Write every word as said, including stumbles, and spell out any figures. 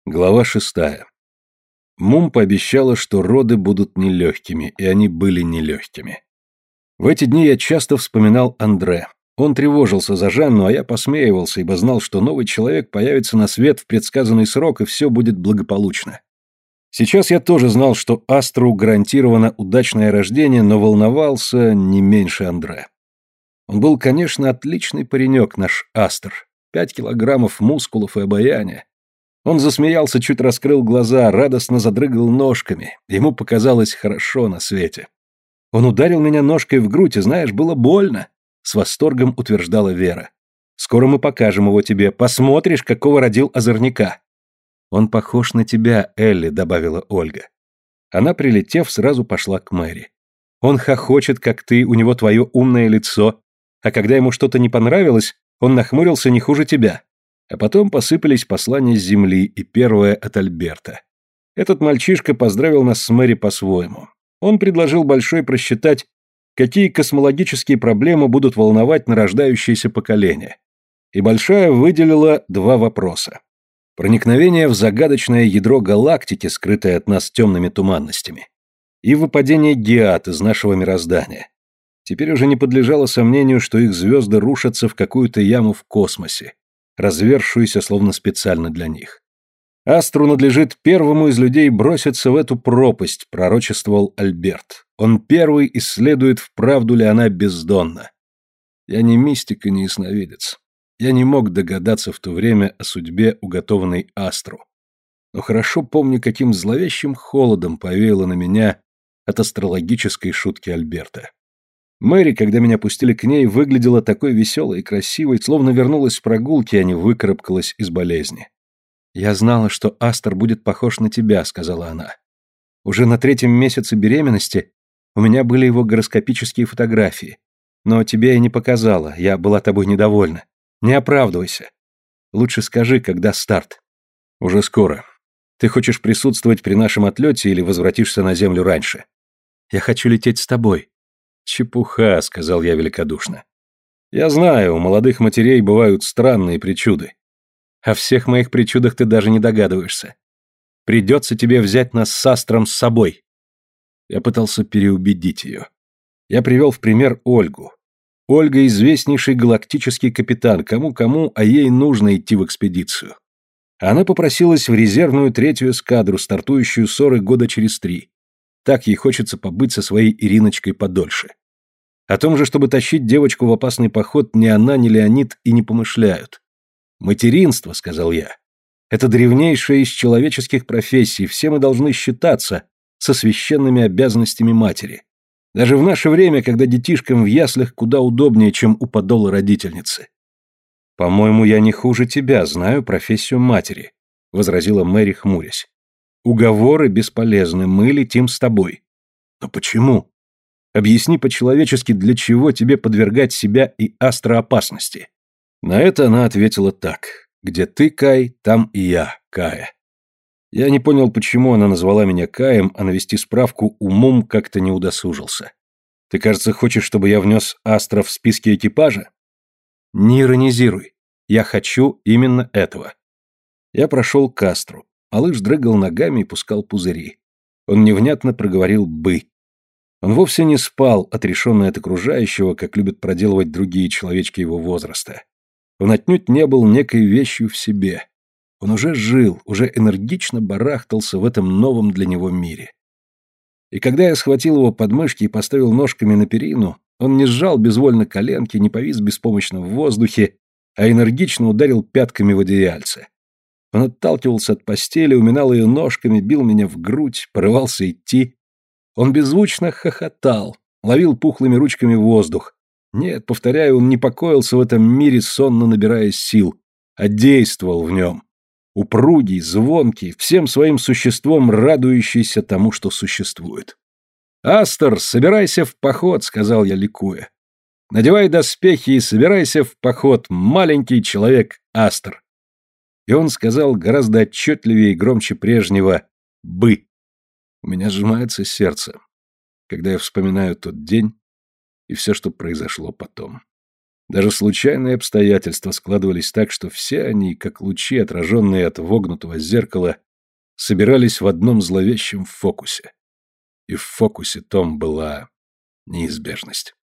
Глава шестая. Мум пообещала, что роды будут нелегкими, и они были нелегкими. В эти дни я часто вспоминал Андре. Он тревожился за Жанну, а я посмеивался, ибо знал, что новый человек появится на свет в предсказанный срок, и все будет благополучно. Сейчас я тоже знал, что Астру гарантировано удачное рождение, но волновался не меньше Андре. Он был, конечно, отличный паренек, наш Астр. Пять килограммов мускулов и обаяния. Он засмеялся, чуть раскрыл глаза, радостно задрыгал ножками. Ему показалось хорошо на свете. Он ударил меня ножкой в грудь, и, знаешь, было больно, с восторгом утверждала Вера. Скоро мы покажем его тебе, посмотришь, какого родил озорника. Он похож на тебя, Элли, добавила Ольга. Она, прилетев, сразу пошла к Мэри. Он хохочет, как ты, у него твое умное лицо, а когда ему что-то не понравилось, он нахмурился не хуже тебя. А потом посыпались послания с земли, и первое от Альберта. Этот мальчишка поздравил нас с Мэри по-своему. Он предложил Большой просчитать, какие космологические проблемы будут волновать нарождающееся поколение. И Большая выделила два вопроса. Проникновение в загадочное ядро галактики, скрытое от нас темными туманностями, и выпадение геат из нашего мироздания. Теперь уже не подлежало сомнению, что их звезды рушатся в какую-то яму в космосе, развершуюся словно специально для них. Астру надлежит первому из людей броситься в эту пропасть, пророчествовал Альберт. Он первый исследует, вправду ли она бездонна. Я не мистик и не ясновидец. Я не мог догадаться в то время о судьбе, уготованной Астру. Но хорошо помню, каким зловещим холодом повеяло на меня от астрологической шутки Альберта. Мэри, когда меня пустили к ней, выглядела такой веселой и красивой, словно вернулась с прогулки, а не выкарабкалась из болезни. «Я знала, что Астр будет похож на тебя», — сказала она. «Уже на третьем месяце беременности у меня были его гороскопические фотографии. Но тебе я не показала, я была тобой недовольна. Не оправдывайся. Лучше скажи, когда старт». «Уже скоро. Ты хочешь присутствовать при нашем отлете или возвратишься на Землю раньше?» «Я хочу лететь с тобой». «Чепуха», — сказал я великодушно. «Я знаю, у молодых матерей бывают странные причуды. О всех моих причудах ты даже не догадываешься. Придется тебе взять нас с Астром с собой». Я пытался переубедить ее. Я привел в пример Ольгу. Ольга — известнейший галактический капитан, кому-кому, а ей нужно идти в экспедицию. Она попросилась в резервную третью эскадру, стартующую ссоры года через три. Так ей хочется побыть со своей Ириночкой подольше. О том же, чтобы тащить девочку в опасный поход, ни она, ни Леонид и не помышляют. «Материнство», — сказал я, — «это древнейшая из человеческих профессий, все мы должны считаться со священными обязанностями матери. Даже в наше время, когда детишкам в яслях куда удобнее, чем у подола родительницы». «По-моему, я не хуже тебя знаю профессию матери», — возразила Мэри, хмурясь. «Уговоры бесполезны, мы летим с тобой». «Но почему? Объясни по-человечески, для чего тебе подвергать себя и Астра опасности». На это она ответила так: «Где ты, Кай, там и я, Кая». Я не понял, почему она назвала меня Каем, а навести справку умом как-то не удосужился. «Ты, кажется, хочешь, чтобы я внес Астра в списки экипажа?» «Не иронизируй. Я хочу именно этого». Я прошел к Астру. Малыш дрыгал ногами и пускал пузыри. Он невнятно проговорил «бы». Он вовсе не спал, отрешенный от окружающего, как любят проделывать другие человечки его возраста. Он отнюдь не был некой вещью в себе. Он уже жил, уже энергично барахтался в этом новом для него мире. И когда я схватил его под мышки и поставил ножками на перину, он не сжал безвольно коленки, не повис беспомощно в воздухе, а энергично ударил пятками в одеяльце. Он отталкивался от постели, уминал ее ножками, бил меня в грудь, порывался идти. Он беззвучно хохотал, ловил пухлыми ручками воздух. Нет, повторяю, он не покоился в этом мире, сонно набирая сил, а действовал в нем. Упругий, звонкий, всем своим существом радующийся тому, что существует. «Астер, собирайся в поход», — сказал я, ликуя. «Надевай доспехи и собирайся в поход, маленький человек Астер». И он сказал гораздо отчетливее и громче прежнего «бы». У меня сжимается сердце, когда я вспоминаю тот день и все, что произошло потом. Даже случайные обстоятельства складывались так, что все они, как лучи, отраженные от вогнутого зеркала, собирались в одном зловещем фокусе. И в фокусе том была неизбежность.